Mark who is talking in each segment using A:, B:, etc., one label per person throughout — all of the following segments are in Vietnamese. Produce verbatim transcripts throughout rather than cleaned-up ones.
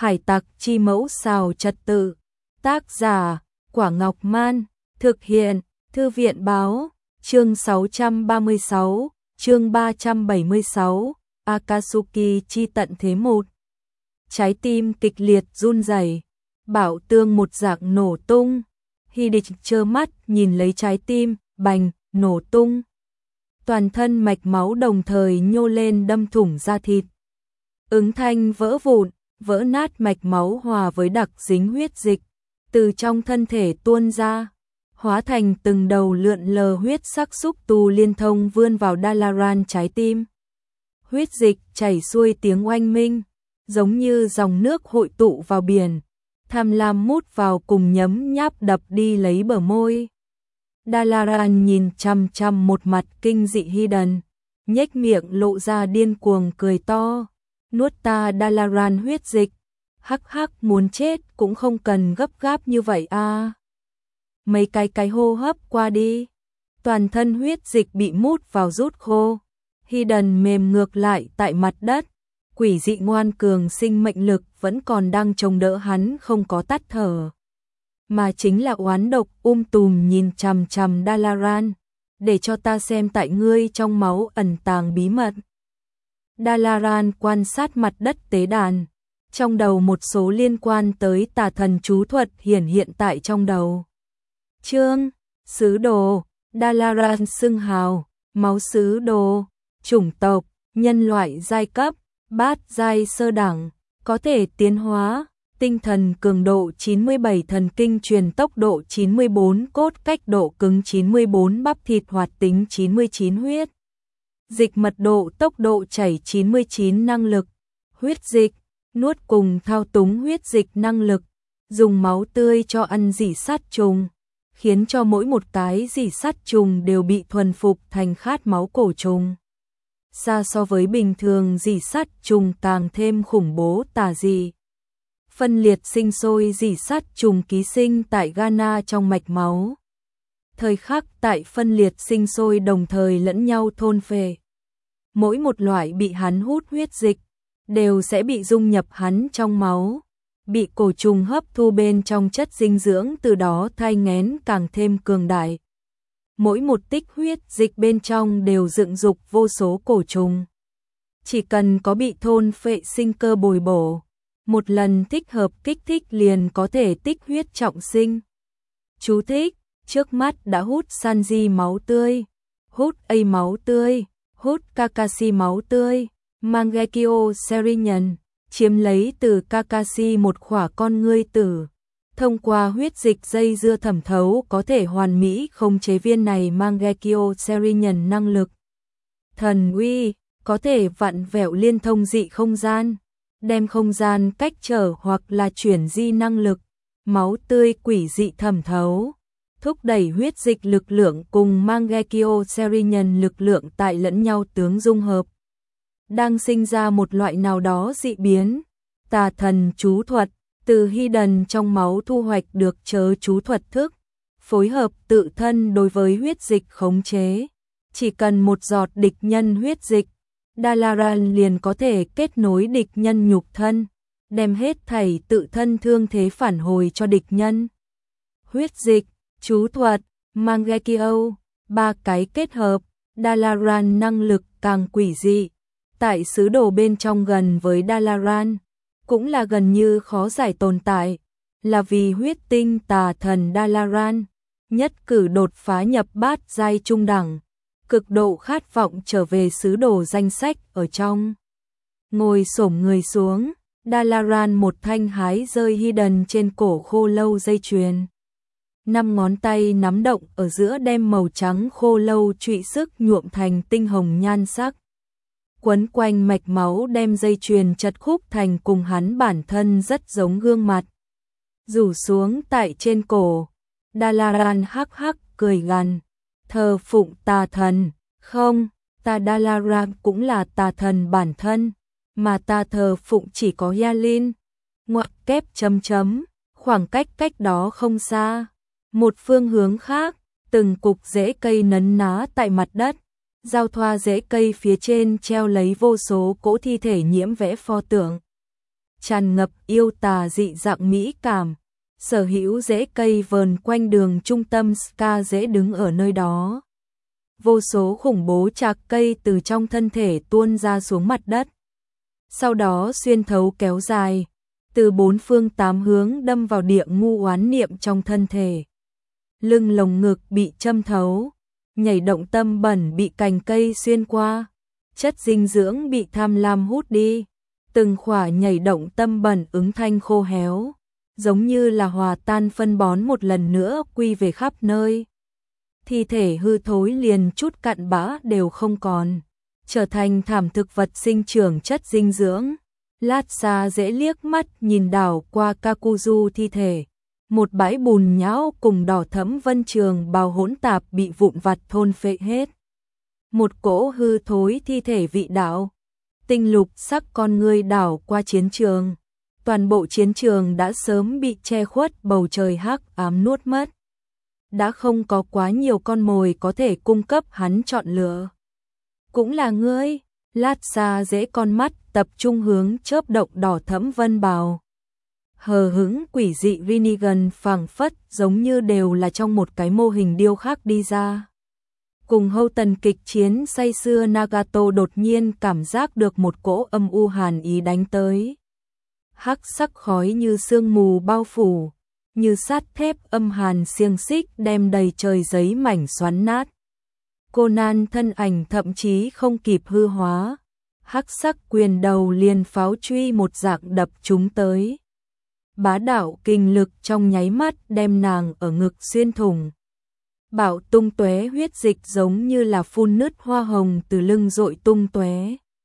A: Hải tặc chi mẫu xào trật tự. Tác giả, Quả Ngọc Man. Thực hiện, Thư viện báo. Chương sáu trăm ba mươi sáu, chương ba trăm bảy mươi sáu, Akatsuki chi tận thế một. Trái tim kịch liệt run rẩy, bảo tương một dạng nổ tung. Hidich trơ mắt nhìn lấy trái tim, bành, nổ tung. Toàn thân mạch máu đồng thời nhô lên đâm thủng da thịt. Ứng thanh vỡ vụn, vỡ nát mạch máu hòa với đặc dính huyết dịch, từ trong thân thể tuôn ra, hóa thành từng đầu lượn lờ huyết sắc xúc tu liên thông vươn vào Dalaran trái tim. Huyết dịch chảy xuôi tiếng oanh minh, giống như dòng nước hội tụ vào biển, tham lam mút vào cùng nhấm nháp đập đi lấy bờ môi. Dalaran nhìn chằm chằm một mặt kinh dị Hidden, nhếch miệng lộ ra điên cuồng cười to. Nuốt ta Dalaran huyết dịch, hắc hắc muốn chết cũng không cần gấp gáp như vậy a. À. Mấy cái cái hô hấp qua đi, toàn thân huyết dịch bị mút vào rút khô. Hidden mềm ngược lại tại mặt đất, quỷ dị ngoan cường sinh mệnh lực vẫn còn đang chống đỡ hắn không có tắt thở. Mà chính là oán độc um tùm nhìn chằm chằm Dalaran, để cho ta xem tại ngươi trong máu ẩn tàng bí mật. Dalaran quan sát mặt đất tế đàn, trong đầu một số liên quan tới tà thần chú thuật hiển hiện tại trong đầu. Chương, sứ đồ, Dalaran xưng hào, máu sứ đồ, chủng tộc, nhân loại giai cấp, bát giai sơ đẳng, có thể tiến hóa, tinh thần cường độ chín mươi bảy, thần kinh truyền tốc độ chín mươi bốn, cốt cách độ cứng chín mươi bốn, bắp thịt hoạt tính chín mươi chín, huyết dịch mật độ tốc độ chảy chín mươi chín, năng lực huyết dịch nuốt cùng thao túng huyết dịch năng lực, dùng máu tươi cho ăn rỉ sát trùng, khiến cho mỗi một cái rỉ sát trùng đều bị thuần phục thành khát máu cổ trùng. Xa so với bình thường rỉ sát trùng càng thêm khủng bố tà dị. Phân liệt sinh sôi rỉ sát trùng ký sinh tại Ghana trong mạch máu. Thời khắc tại phân liệt sinh sôi đồng thời lẫn nhau thôn phệ. Mỗi một loại bị hắn hút huyết dịch đều sẽ bị dung nhập hắn trong máu, bị cổ trùng hấp thu bên trong chất dinh dưỡng, từ đó thai nghén càng thêm cường đại. Mỗi một tích huyết dịch bên trong đều dựng dục vô số cổ trùng. Chỉ cần có bị thôn phệ sinh cơ bồi bổ, một lần thích hợp kích thích liền có thể tích huyết trọng sinh. Chú thích, trước mắt đã hút Sanji máu tươi, hút A máu tươi, hút Kakashi máu tươi, Mangekyo Serinhân, chiếm lấy từ Kakashi một khỏa con ngươi tử. Thông qua huyết dịch dây dưa thẩm thấu có thể hoàn mỹ khống chế viên này Mangekyo Serinhân năng lực. Thần uy, có thể vặn vẹo liên thông dị không gian, đem không gian cách trở hoặc là chuyển di năng lực, máu tươi quỷ dị thẩm thấu, thúc đẩy huyết dịch lực lượng cùng Mangekyo Serinhân lực lượng tại lẫn nhau tướng dung hợp, đang sinh ra một loại nào đó dị biến. Tà thần chú thuật, từ Hidden trong máu thu hoạch được chớ chú thuật thức, phối hợp tự thân đối với huyết dịch khống chế. Chỉ cần một giọt địch nhân huyết dịch, Dalaran liền có thể kết nối địch nhân nhục thân, đem hết thảy tự thân thương thế phản hồi cho địch nhân. Huyết dịch, chú thuật, Mangekyo, ba cái kết hợp, Dalaran năng lực càng quỷ dị. Tại sứ đồ bên trong gần với Dalaran, cũng là gần như khó giải tồn tại, là vì huyết tinh tà thần Dalaran, nhất cử đột phá nhập bát giai trung đẳng, cực độ khát vọng trở về sứ đồ danh sách ở trong. Ngồi xổm người xuống, Dalaran một thanh hái rơi Hidden trên cổ khô lâu dây chuyền. Năm ngón tay nắm động ở giữa đem màu trắng khô lâu trụy sức nhuộm thành tinh hồng nhan sắc. Quấn quanh mạch máu đem dây chuyền chật khúc thành cùng hắn bản thân rất giống gương mặt. Rủ xuống tại trên cổ, Dalaran hắc hắc cười gằn, thờ phụng tà thần, không, ta Dalaran cũng là tà thần bản thân, mà ta thờ phụng chỉ có Yalin. Ngoặc kép chấm chấm, khoảng cách cách đó không xa. Một phương hướng khác, từng cục rễ cây nấn ná tại mặt đất. Giao thoa rễ cây phía trên treo lấy vô số cỗ thi thể nhiễm vẽ pho tượng. tràn ngập yêu tà dị dạng mỹ cảm. Sở hữu rễ cây vờn quanh đường trung tâm ska dễ đứng ở nơi đó. Vô số khủng bố chạc cây từ trong thân thể tuôn ra xuống mặt đất. Sau đó xuyên thấu kéo dài, từ bốn phương tám hướng đâm vào địa ngu oán niệm trong thân thể. Lưng lồng ngực bị châm thấu, nhảy động tâm bẩn bị cành cây xuyên qua, chất dinh dưỡng bị tham lam hút đi, từng khỏa nhảy động tâm bẩn ứng thanh khô héo, giống như là hòa tan phân bón một lần nữa quy về khắp nơi. Thi thể hư thối liền chút cặn bã đều không còn, trở thành thảm thực vật sinh trưởng chất dinh dưỡng. Lát xa dễ liếc mắt nhìn đảo qua Kakuzu thi thể. Một bãi bùn nhão cùng đỏ thẫm vân trường bào hỗn tạp bị vụn vặt thôn phệ hết. Một cỗ hư thối thi thể vị đạo. Tinh lục sắc con ngươi đảo qua chiến trường. Toàn bộ chiến trường đã sớm bị che khuất bầu trời hắc ám nuốt mất. Đã không có quá nhiều con mồi có thể cung cấp hắn chọn lựa. Cũng là ngươi. Lát xa dễ con mắt tập trung hướng chớp động đỏ thẫm vân bào. Hờ hững quỷ dị Rinnegan phảng phất giống như đều là trong một cái mô hình điêu khắc đi ra. Cùng hâu tần kịch chiến say xưa Nagato đột nhiên cảm giác được một cỗ âm u hàn ý đánh tới. Hắc sắc khói như sương mù bao phủ, như sắt thép âm hàn xiềng xích đem đầy trời giấy mảnh xoắn nát. Conan thân ảnh thậm chí không kịp hư hóa, hắc sắc quyền đầu liền pháo truy một dạng đập chúng tới. Bá đạo kinh lực trong nháy mắt đem nàng ở ngực xuyên thủng. Bạo tung tóe huyết dịch giống như là phun nứt hoa hồng từ lưng dội tung tóe.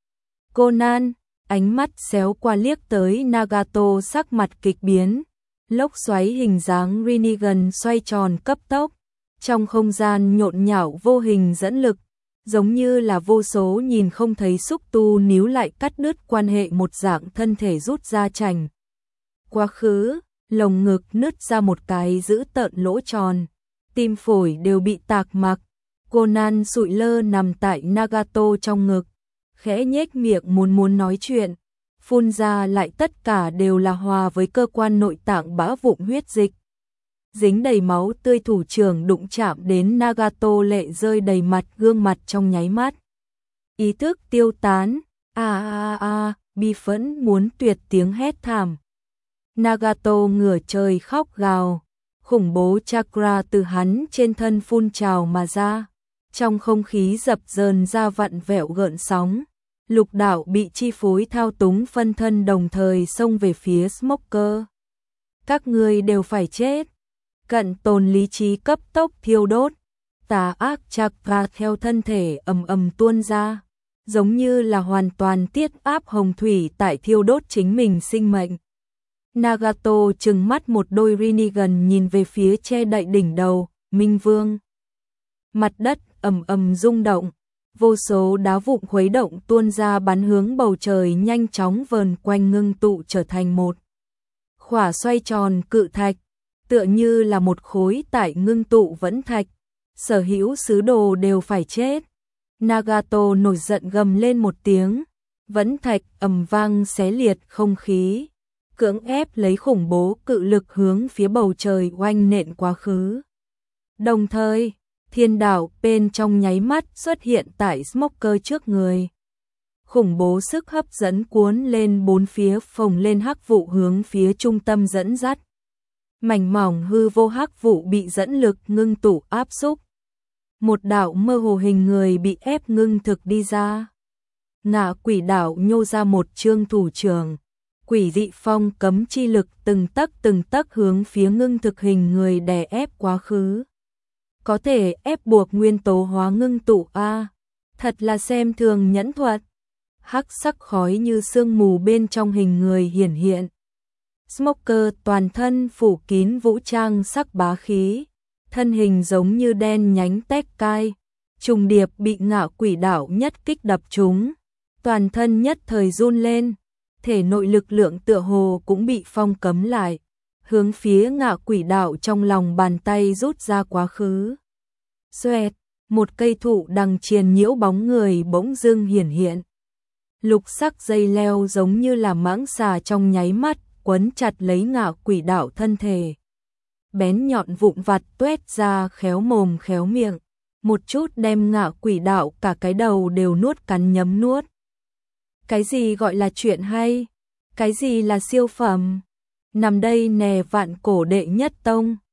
A: Conan, ánh mắt xéo qua liếc tới Nagato sắc mặt kịch biến, lốc xoáy hình dáng Rinnegan xoay tròn cấp tốc. Trong không gian nhộn nhạo vô hình dẫn lực, giống như là vô số nhìn không thấy xúc tu níu lại cắt đứt quan hệ một dạng thân thể rút ra chành. Quá khứ, lồng ngực nứt ra một cái dữ tợn lỗ tròn, tim phổi đều bị tạc mặc. Conan sụi lơ nằm tại Nagato trong ngực, khẽ nhếch miệng muốn muốn nói chuyện, phun ra lại tất cả đều là hòa với cơ quan nội tạng bã vụn huyết dịch. Dính đầy máu tươi thủ trưởng đụng chạm đến Nagato lệ rơi đầy mặt gương mặt trong nháy mắt. Ý thức tiêu tán, a a a, bi phẫn muốn tuyệt tiếng hét thảm. Nagato ngửa trời khóc gào, khủng bố chakra từ hắn trên thân phun trào mà ra. Trong không khí dập dờn ra vặn vẹo gợn sóng, lục đạo bị chi phối thao túng phân thân đồng thời xông về phía Smoker. Các ngươi đều phải chết. Cận tồn lý trí cấp tốc thiêu đốt, tà ác chakra theo thân thể ầm ầm tuôn ra, giống như là hoàn toàn tiết áp hồng thủy tại thiêu đốt chính mình sinh mệnh. Nagato trừng mắt một đôi Rinnegan nhìn về phía che đậy đỉnh đầu, Minh Vương. Mặt đất ầm ầm rung động, vô số đá vụn khuấy động tuôn ra bắn hướng bầu trời nhanh chóng vờn quanh ngưng tụ trở thành một khỏa xoay tròn cự thạch. Tựa như là một khối tại ngưng tụ vẫn thạch, sở hữu sứ đồ đều phải chết. Nagato nổi giận gầm lên một tiếng, vẫn thạch ầm vang xé liệt không khí, cưỡng ép lấy khủng bố cự lực hướng phía bầu trời oanh nện quá khứ. Đồng thời, thiên đạo bên trong nháy mắt xuất hiện tại Smoker trước người. Khủng bố sức hấp dẫn cuốn lên bốn phía phồng lên hắc vụ hướng phía trung tâm dẫn dắt. Mảnh mỏng hư vô hắc vụ bị dẫn lực ngưng tụ áp xúc. Một đạo mơ hồ hình người bị ép ngưng thực đi ra. Ngạ quỷ đạo nhô ra một chương thủ trưởng. Quỷ dị phong cấm chi lực từng tấc từng tấc hướng phía ngưng thực hình người đè ép quá khứ. Có thể ép buộc nguyên tố hóa ngưng tụ a, thật là xem thường nhẫn thuật. Hắc sắc khói như sương mù bên trong hình người hiển hiện. Smoker toàn thân phủ kín vũ trang sắc bá khí, thân hình giống như đen nhánh tét cai, trùng điệp bị ngạ quỷ đạo nhất kích đập trúng, toàn thân nhất thời run lên, thể nội lực lượng tựa hồ cũng bị phong cấm lại, hướng phía ngạ quỷ đạo trong lòng bàn tay rút ra quá khứ. Xoẹt, một cây thụ đằng triền nhiễu bóng người bỗng dưng hiển hiện. Lục sắc dây leo giống như là mãng xà trong nháy mắt, quấn chặt lấy Ngạ Quỷ Đạo thân thể. Bén nhọn vụn vặt tuét ra khéo mồm khéo miệng, một chút đem Ngạ Quỷ Đạo cả cái đầu đều nuốt cắn nhấm nuốt. Cái gì gọi là chuyện hay? Cái gì là siêu phẩm? Nằm đây nè vạn cổ đệ nhất tông.